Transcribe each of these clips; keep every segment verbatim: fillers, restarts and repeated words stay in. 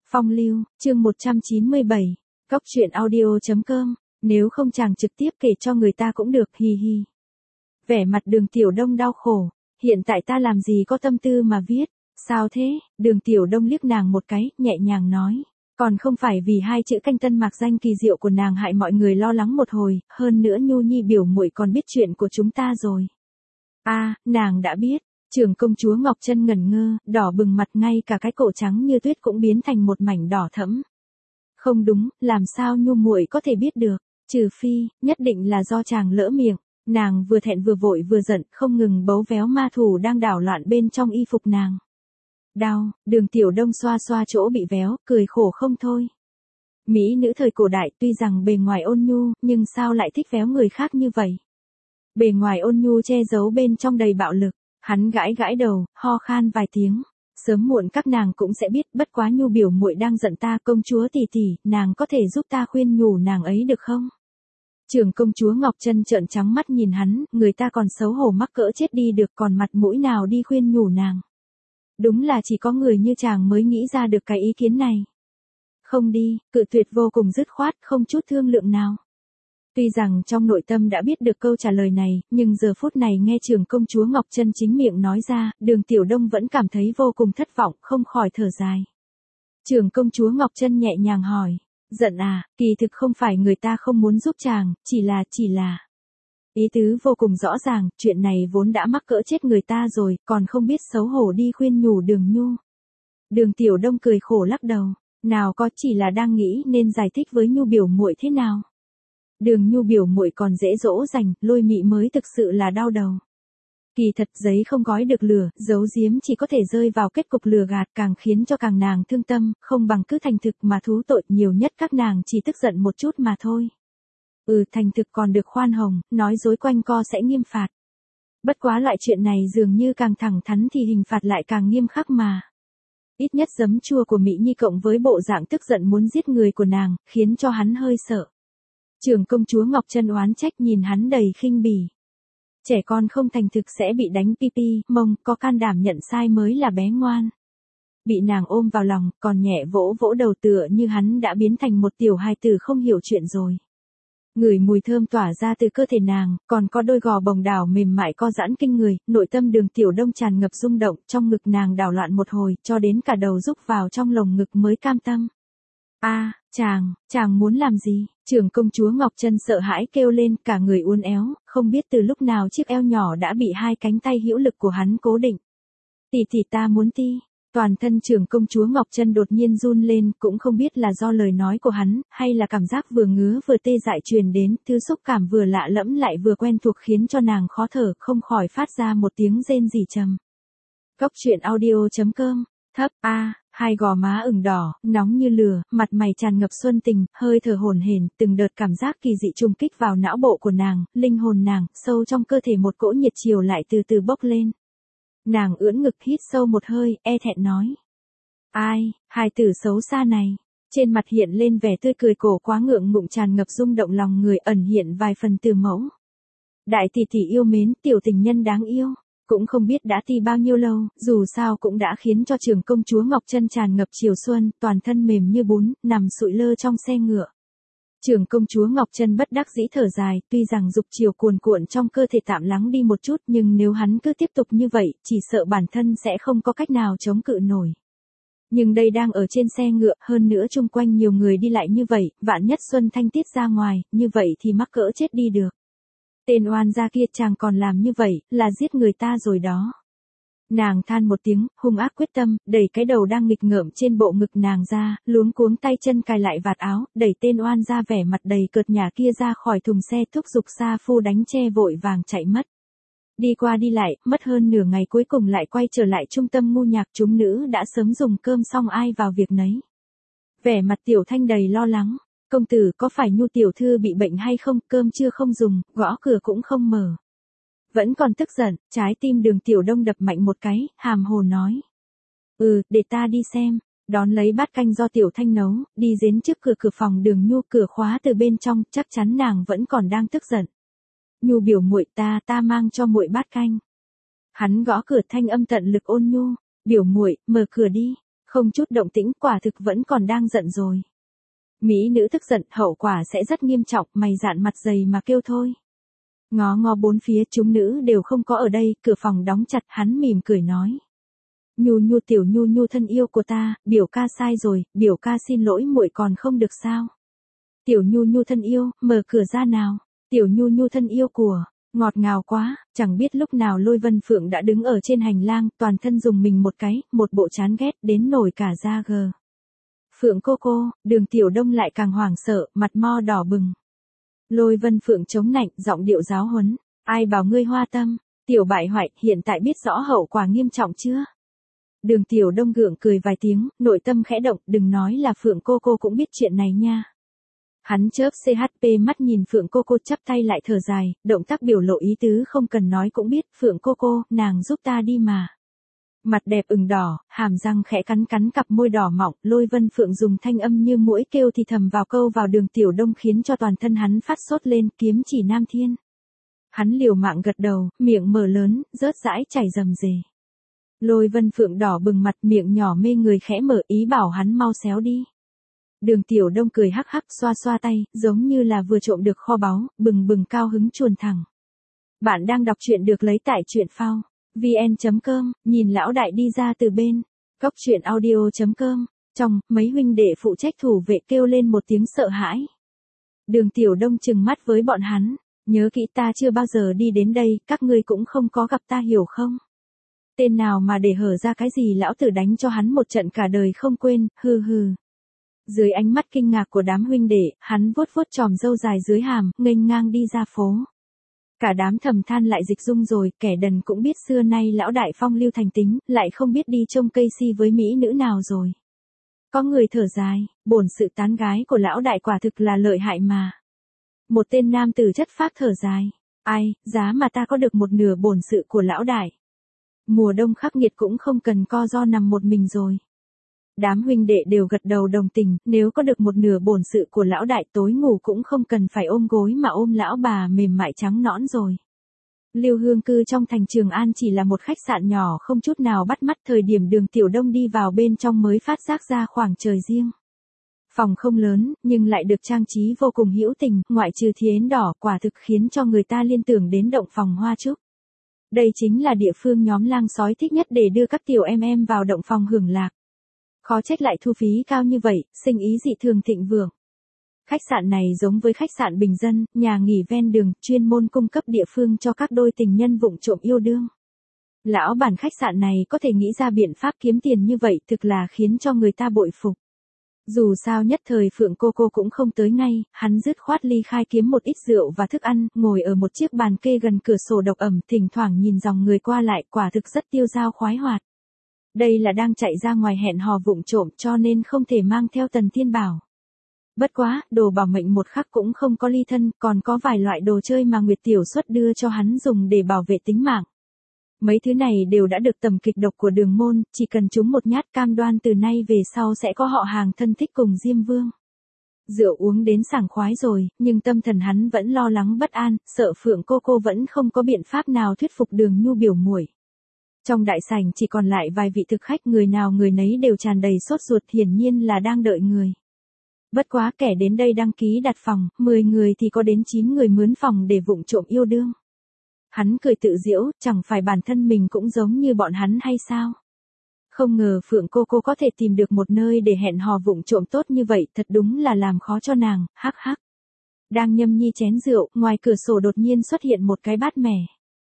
Phong lưu, chương một trăm chín mươi bảy, cóc truyện audio chấm com, nếu không chàng trực tiếp kể cho người ta cũng được, hi hi. Vẻ mặt Đường Tiểu Đông đau khổ, hiện tại ta làm gì có tâm tư mà viết, sao thế? Đường Tiểu Đông liếc nàng một cái, nhẹ nhàng nói, còn không phải vì hai chữ canh tân mạc danh kỳ diệu của nàng hại mọi người lo lắng một hồi, hơn nữa Nhu Nhi biểu muội còn biết chuyện của chúng ta rồi. A, à, nàng đã biết. Trưởng công chúa Ngọc Trân ngẩn ngơ, đỏ bừng mặt, ngay cả cái cổ trắng như tuyết cũng biến thành một mảnh đỏ thẫm. Không đúng, làm sao Nhu muội có thể biết được, trừ phi, nhất định là do chàng lỡ miệng. Nàng vừa thẹn vừa vội vừa giận, không ngừng bấu véo ma thủ đang đảo loạn bên trong y phục nàng. Đau, Đường Tiểu Đông xoa xoa chỗ bị véo, cười khổ không thôi. Mỹ nữ thời cổ đại tuy rằng bề ngoài ôn nhu, nhưng sao lại thích véo người khác như vậy? Bề ngoài ôn nhu che giấu bên trong đầy bạo lực. Hắn gãi gãi đầu, ho khan vài tiếng. Sớm muộn các nàng cũng sẽ biết, bất quá Nhu biểu muội đang giận ta, công chúa tỷ tỷ, nàng có thể giúp ta khuyên nhủ nàng ấy được không? Trưởng công chúa Ngọc Trân trợn trắng mắt nhìn hắn, người ta còn xấu hổ mắc cỡ chết đi được, còn mặt mũi nào đi khuyên nhủ nàng. Đúng là chỉ có người như chàng mới nghĩ ra được cái ý kiến này. Không đi, cự tuyệt vô cùng dứt khoát, không chút thương lượng nào. Tuy rằng trong nội tâm đã biết được câu trả lời này, nhưng giờ phút này nghe trưởng công chúa Ngọc Trân chính miệng nói ra, Đường Tiểu Đông vẫn cảm thấy vô cùng thất vọng, không khỏi thở dài. Trưởng công chúa Ngọc Trân nhẹ nhàng hỏi, giận à, kỳ thực không phải người ta không muốn giúp chàng, chỉ là, chỉ là. Ý tứ vô cùng rõ ràng, chuyện này vốn đã mắc cỡ chết người ta rồi, còn không biết xấu hổ đi khuyên nhủ Đường Nhu. Đường Tiểu Đông cười khổ lắc đầu, nào có, chỉ là đang nghĩ nên giải thích với Nhu biểu muội thế nào. Đường Nhu biểu muội còn dễ dỗ dành, Lôi Mị mới thực sự là đau đầu. Kỳ thật giấy không gói được lửa, giấu giếm chỉ có thể rơi vào kết cục lừa gạt, càng khiến cho càng nàng thương tâm, không bằng cứ thành thực mà thú tội, nhiều nhất các nàng chỉ tức giận một chút mà thôi. Ừ, thành thực còn được khoan hồng, nói dối quanh co sẽ nghiêm phạt. Bất quá loại chuyện này dường như càng thẳng thắn thì hình phạt lại càng nghiêm khắc mà. Ít nhất giấm chua của Mỹ Nhi cộng với bộ dạng tức giận muốn giết người của nàng, khiến cho hắn hơi sợ. Trưởng công chúa Ngọc Trân oán trách nhìn hắn đầy khinh bỉ. Trẻ con không thành thực sẽ bị đánh pi pi, mông, có can đảm nhận sai mới là bé ngoan. Bị nàng ôm vào lòng, còn nhẹ vỗ vỗ đầu tựa như hắn đã biến thành một tiểu hài tử không hiểu chuyện rồi. Ngửi mùi thơm tỏa ra từ cơ thể nàng, còn có đôi gò bồng đảo mềm mại co giãn kinh người, nội tâm Đường Tiểu Đông tràn ngập rung động, trong ngực nàng đảo loạn một hồi, cho đến cả đầu rúc vào trong lồng ngực mới cam tâm. A, à, chàng, chàng muốn làm gì? Trưởng công chúa Ngọc Trân sợ hãi kêu lên, cả người uốn éo, không biết từ lúc nào chiếc eo nhỏ đã bị hai cánh tay hữu lực của hắn cố định. Tỷ tỷ ta muốn ti. Toàn thân trưởng công chúa Ngọc Trân đột nhiên run lên, cũng không biết là do lời nói của hắn, hay là cảm giác vừa ngứa vừa tê dại truyền đến, thứ xúc cảm vừa lạ lẫm lại vừa quen thuộc khiến cho nàng khó thở, không khỏi phát ra một tiếng rên rỉ trầm. Cóc truyện audio chấm com, thấp, a. À. Hai gò má ửng đỏ, nóng như lửa, mặt mày tràn ngập xuân tình, hơi thở hổn hển, từng đợt cảm giác kỳ dị trùng kích vào não bộ của nàng, linh hồn nàng, sâu trong cơ thể một cỗ nhiệt chiều lại từ từ bốc lên. Nàng ưỡn ngực hít sâu một hơi, e thẹn nói. Ai, hài tử xấu xa này. Trên mặt hiện lên vẻ tươi cười cổ quá ngượng ngụng tràn ngập rung động lòng người, ẩn hiện vài phần từ mẫu. Đại tỷ tỷ yêu mến, tiểu tình nhân đáng yêu. Cũng không biết đã ti bao nhiêu lâu, dù sao cũng đã khiến cho trưởng công chúa Ngọc Trân tràn ngập chiều xuân, toàn thân mềm như bún, nằm sụi lơ trong xe ngựa. Trưởng công chúa Ngọc Trân bất đắc dĩ thở dài, tuy rằng dục chiều cuồn cuộn trong cơ thể tạm lắng đi một chút, nhưng nếu hắn cứ tiếp tục như vậy, chỉ sợ bản thân sẽ không có cách nào chống cự nổi. Nhưng đây đang ở trên xe ngựa, hơn nữa chung quanh nhiều người đi lại như vậy, vạn nhất Xuân Thanh tiết ra ngoài, như vậy thì mắc cỡ chết đi được. Tên oan gia kia chàng còn làm như vậy, là giết người ta rồi đó. Nàng than một tiếng, hung ác quyết tâm, đẩy cái đầu đang nghịch ngợm trên bộ ngực nàng ra, luống cuống tay chân cài lại vạt áo, đẩy tên oan gia vẻ mặt đầy cợt nhả kia ra khỏi thùng xe, thúc giục sa phu đánh che vội vàng chạy mất. Đi qua đi lại, mất hơn nửa ngày cuối cùng lại quay trở lại trung tâm ngu nhạc, chúng nữ đã sớm dùng cơm xong ai vào việc nấy. Vẻ mặt Tiểu Thanh đầy lo lắng. Công tử có phải Nhu tiểu thư bị bệnh hay không, cơm chưa không dùng, gõ cửa cũng không mở. Vẫn còn tức giận, trái tim Đường Tiểu Đông đập mạnh một cái, hàm hồ nói. Ừ, để ta đi xem, đón lấy bát canh do Tiểu Thanh nấu, đi đến trước cửa cửa phòng Đường Nhu, cửa khóa từ bên trong, chắc chắn nàng vẫn còn đang tức giận. Nhu biểu muội, ta, ta mang cho muội bát canh. Hắn gõ cửa thanh âm tận lực ôn nhu, biểu muội, mở cửa đi. Không chút động tĩnh, quả thực vẫn còn đang giận rồi. Mỹ nữ tức giận, hậu quả sẽ rất nghiêm trọng, mày dạn mặt dày mà kêu thôi. Ngó ngó bốn phía, chúng nữ đều không có ở đây, cửa phòng đóng chặt, hắn mỉm cười nói. Nhu Nhu tiểu Nhu Nhu thân yêu của ta, biểu ca sai rồi, biểu ca xin lỗi muội còn không được sao? Tiểu Nhu Nhu thân yêu, mở cửa ra nào. Tiểu Nhu Nhu thân yêu của, ngọt ngào quá, chẳng biết lúc nào Lôi Vân Phượng đã đứng ở trên hành lang, toàn thân dùng mình một cái, một bộ chán ghét đến nổi cả da gờ. Phượng cô cô, Đường Tiểu Đông lại càng hoảng sợ, mặt mo đỏ bừng. Lôi Vân Phượng chống nạnh, giọng điệu giáo huấn, ai bảo ngươi hoa tâm, tiểu bại hoại, hiện tại biết rõ hậu quả nghiêm trọng chưa? Đường Tiểu Đông gượng cười vài tiếng, nội tâm khẽ động, đừng nói là Phượng cô cô cũng biết chuyện này nha. Hắn chớp xê hát pê mắt nhìn Phượng cô cô chắp tay lại thở dài, động tác biểu lộ ý tứ không cần nói cũng biết, Phượng cô cô, nàng giúp ta đi mà. Mặt đẹp ửng đỏ, hàm răng khẽ cắn cắn cặp môi đỏ mọng, Lôi Vân Phượng dùng thanh âm như muỗi kêu thì thầm vào câu vào Đường Tiểu Đông khiến cho toàn thân hắn phát sốt lên, kiếm chỉ nam thiên. Hắn liều mạng gật đầu, miệng mở lớn, rớt rãi chảy rầm rề. Lôi Vân Phượng đỏ bừng mặt, miệng nhỏ mê người khẽ mở, ý bảo hắn mau xéo đi. Đường Tiểu Đông cười hắc hắc, xoa xoa tay, giống như là vừa trộm được kho báu, bừng bừng cao hứng chuồn thẳng. Bạn đang đọc truyện được lấy tại truyện phao vn chấm com, nhìn lão đại đi ra từ bên góc truyện audio chấm com, trong mấy huynh đệ phụ trách thủ vệ kêu lên một tiếng sợ hãi. Đường Tiểu Đông trừng mắt với bọn hắn, nhớ kỹ ta chưa bao giờ đi đến đây, các ngươi cũng không có gặp ta hiểu không? Tên nào mà để hở ra cái gì lão tử đánh cho hắn một trận cả đời không quên, hừ hừ. Dưới ánh mắt kinh ngạc của đám huynh đệ, hắn vuốt vuốt chòm râu dài dưới hàm, nghênh ngang đi ra phố. Cả đám thầm than lại dịch dung rồi, kẻ đần cũng biết xưa nay lão đại phong lưu thành tính, lại không biết đi trông cây si với mỹ nữ nào rồi. Có người thở dài, bổn sự tán gái của lão đại quả thực là lợi hại mà. Một tên nam tử chất phác thở dài, ai, giá mà ta có được một nửa bổn sự của lão đại. Mùa đông khắc nghiệt cũng không cần co ro nằm một mình rồi. Đám huynh đệ đều gật đầu đồng tình, nếu có được một nửa bổn sự của lão đại tối ngủ cũng không cần phải ôm gối mà ôm lão bà mềm mại trắng nõn rồi. Lưu Hương cư trong thành Trường An chỉ là một khách sạn nhỏ không chút nào bắt mắt, thời điểm Đường Tiểu Đông đi vào bên trong mới phát giác ra khoảng trời riêng. Phòng không lớn, nhưng lại được trang trí vô cùng hữu tình, ngoại trừ thiến đỏ, quả thực khiến cho người ta liên tưởng đến động phòng hoa trúc. Đây chính là địa phương nhóm lang sói thích nhất để đưa các tiểu em em vào động phòng hưởng lạc. Khó trách lại thu phí cao như vậy, sinh ý dị thường thịnh vượng. Khách sạn này giống với khách sạn bình dân, nhà nghỉ ven đường, chuyên môn cung cấp địa phương cho các đôi tình nhân vụng trộm yêu đương. Lão bản khách sạn này có thể nghĩ ra biện pháp kiếm tiền như vậy thực là khiến cho người ta bội phục. Dù sao nhất thời Phượng cô cô cũng không tới ngay, hắn dứt khoát ly khai kiếm một ít rượu và thức ăn, ngồi ở một chiếc bàn kê gần cửa sổ độc ẩm, thỉnh thoảng nhìn dòng người qua lại, quả thực rất tiêu dao khoái hoạt. Đây là đang chạy ra ngoài hẹn hò vụng trộm cho nên không thể mang theo Tần Thiên Bảo. Bất quá, đồ bảo mệnh một khắc cũng không có ly thân, còn có vài loại đồ chơi mà Nguyệt Tiểu Xuất đưa cho hắn dùng để bảo vệ tính mạng. Mấy thứ này đều đã được tầm kịch độc của Đường môn, chỉ cần chúng một nhát cam đoan từ nay về sau sẽ có họ hàng thân thích cùng Diêm Vương. Rượu uống đến sảng khoái rồi, nhưng tâm thần hắn vẫn lo lắng bất an, sợ Phượng cô cô vẫn không có biện pháp nào thuyết phục Đường Nhu biểu muội. Trong đại sảnh chỉ còn lại vài vị thực khách, người nào người nấy đều tràn đầy sốt ruột, hiển nhiên là đang đợi người. Bất quá kẻ đến đây đăng ký đặt phòng, mười người thì có đến chín người mướn phòng để vụng trộm yêu đương. Hắn cười tự giễu, chẳng phải bản thân mình cũng giống như bọn hắn hay sao? Không ngờ Phượng cô cô có thể tìm được một nơi để hẹn hò vụng trộm tốt như vậy, thật đúng là làm khó cho nàng, hắc hắc. Đang nhâm nhi chén rượu, ngoài cửa sổ đột nhiên xuất hiện một cái bát mẻ.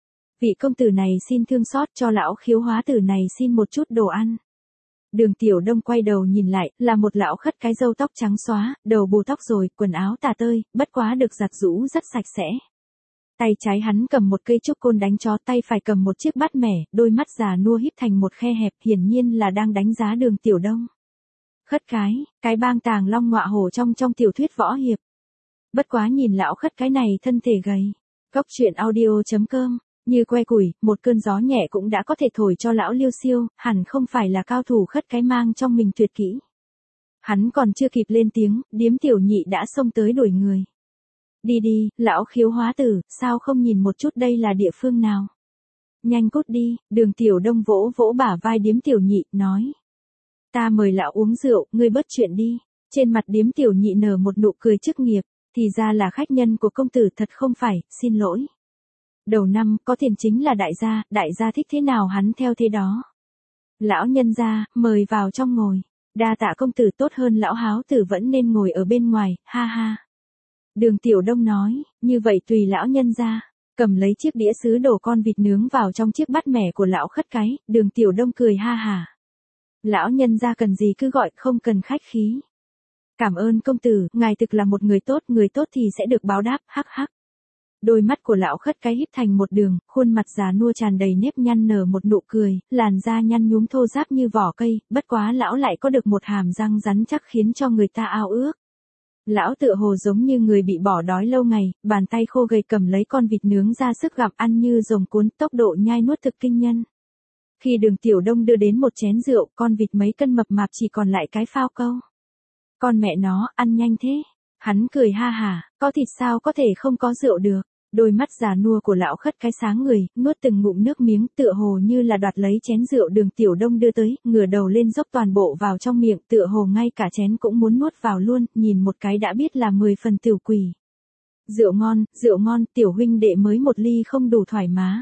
Vị công tử này xin thương xót, cho lão khiếu hóa tử này xin một chút đồ ăn. Đường Tiểu Đông quay đầu nhìn lại, là một lão khất cái râu tóc trắng xóa, đầu bù tóc rồi, quần áo tả tơi, bất quá được giặt giũ rất sạch sẽ. Tay trái hắn cầm một cây trúc côn đánh chó, tay phải cầm một chiếc bát mẻ, đôi mắt già nua híp thành một khe hẹp, hiển nhiên là đang đánh giá Đường Tiểu Đông. Khất cái, cái bang tàng long ngọa hổ trong trong tiểu thuyết võ hiệp. Bất quá nhìn lão khất cái này thân thể gầy. Góc truyện audio chấm com, như que củi, một cơn gió nhẹ cũng đã có thể thổi cho lão Liêu Siêu, hẳn không phải là cao thủ khất cái mang trong mình tuyệt kỹ. Hắn còn chưa kịp lên tiếng, Điếm Tiểu Nhị đã xông tới đuổi người. Đi đi, lão khiếu hóa tử, sao không nhìn một chút đây là địa phương nào? Nhanh cút đi, Đường Tiểu Đông vỗ vỗ bả vai Điếm Tiểu Nhị, nói. Ta mời lão uống rượu, ngươi bớt chuyện đi. Trên mặt điếm tiểu nhị nở một nụ cười chức nghiệp, thì ra là khách nhân của công tử thật không phải, xin lỗi. Đầu năm, có tiền chính là đại gia, đại gia thích thế nào hắn theo thế đó. Lão nhân gia, mời vào trong ngồi. Đa tạ công tử, tốt hơn lão háo tử vẫn nên ngồi ở bên ngoài, ha ha. Đường Tiểu Đông nói, như vậy tùy lão nhân gia. Cầm lấy chiếc đĩa sứ đổ con vịt nướng vào trong chiếc bát mẻ của lão khất cái, Đường Tiểu Đông cười ha hả. Lão nhân gia cần gì cứ gọi, không cần khách khí. Cảm ơn công tử, ngài thực là một người tốt, người tốt thì sẽ được báo đáp, hắc hắc. Đôi mắt của lão khất cái híp thành một đường, khuôn mặt già nua tràn đầy nếp nhăn nở một nụ cười, làn da nhăn nhúm thô ráp như vỏ cây, bất quá lão lại có được một hàm răng rắn chắc khiến cho người ta ao ước. Lão tựa hồ giống như người bị bỏ đói lâu ngày, bàn tay khô gầy cầm lấy con vịt nướng ra sức gặm ăn như rồng cuốn, tốc độ nhai nuốt thực kinh nhân. Khi Đường Tiểu Đông đưa đến một chén rượu, con vịt mấy cân mập mạp chỉ còn lại cái phao câu. Con mẹ nó, ăn nhanh thế. Hắn cười ha hả, có thịt sao có thể không có rượu được. Đôi mắt già nua của lão khất cái sáng người, nuốt từng ngụm nước miếng tựa hồ như là đoạt lấy chén rượu Đường Tiểu Đông đưa tới, ngửa đầu lên dốc toàn bộ vào trong miệng tựa hồ ngay cả chén cũng muốn nuốt vào luôn, nhìn một cái đã biết là mười phần tiểu quỷ. Rượu ngon, rượu ngon, tiểu huynh đệ mới một ly không đủ thoải má.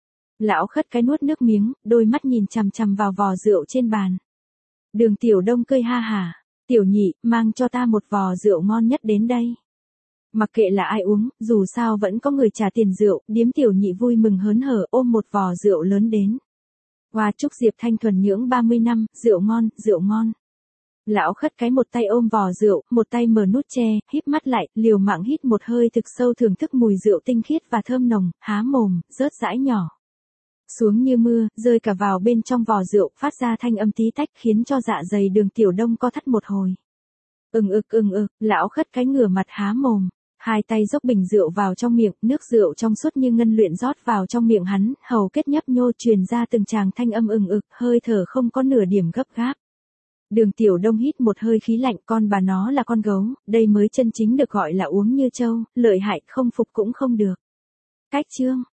Lão khất cái nuốt nước miếng, đôi mắt nhìn chằm chằm vào vò rượu trên bàn. Đường Tiểu Đông cười ha hả, tiểu nhị, mang cho ta một vò rượu ngon nhất đến đây. Mặc kệ là ai uống, dù sao vẫn có người trả tiền rượu, điếm tiểu nhị vui mừng hớn hở ôm một vò rượu lớn đến. Hoa chúc Diệp Thanh thuần nhưỡng ba mươi năm, rượu ngon, rượu ngon. Lão khất cái một tay ôm vò rượu, một tay mở nút tre, híp mắt lại, liều mạng hít một hơi thực sâu thưởng thức mùi rượu tinh khiết và thơm nồng, há mồm, rớt rãi nhỏ. Xuống như mưa, rơi cả vào bên trong vò rượu, phát ra thanh âm tí tách khiến cho dạ dày Đường Tiểu Đông co thắt một hồi. Ừng ực ừng ực, lão khất cái ngửa mặt há mồm. Hai tay dốc bình rượu vào trong miệng, nước rượu trong suốt như ngân luyện rót vào trong miệng hắn, hầu kết nhấp nhô truyền ra từng tràng thanh âm ừng ực, hơi thở không có nửa điểm gấp gáp. Đường Tiểu Đông hít một hơi khí lạnh, con bà nó là con gấu, đây mới chân chính được gọi là uống như trâu, lợi hại không phục cũng không được. Cách chương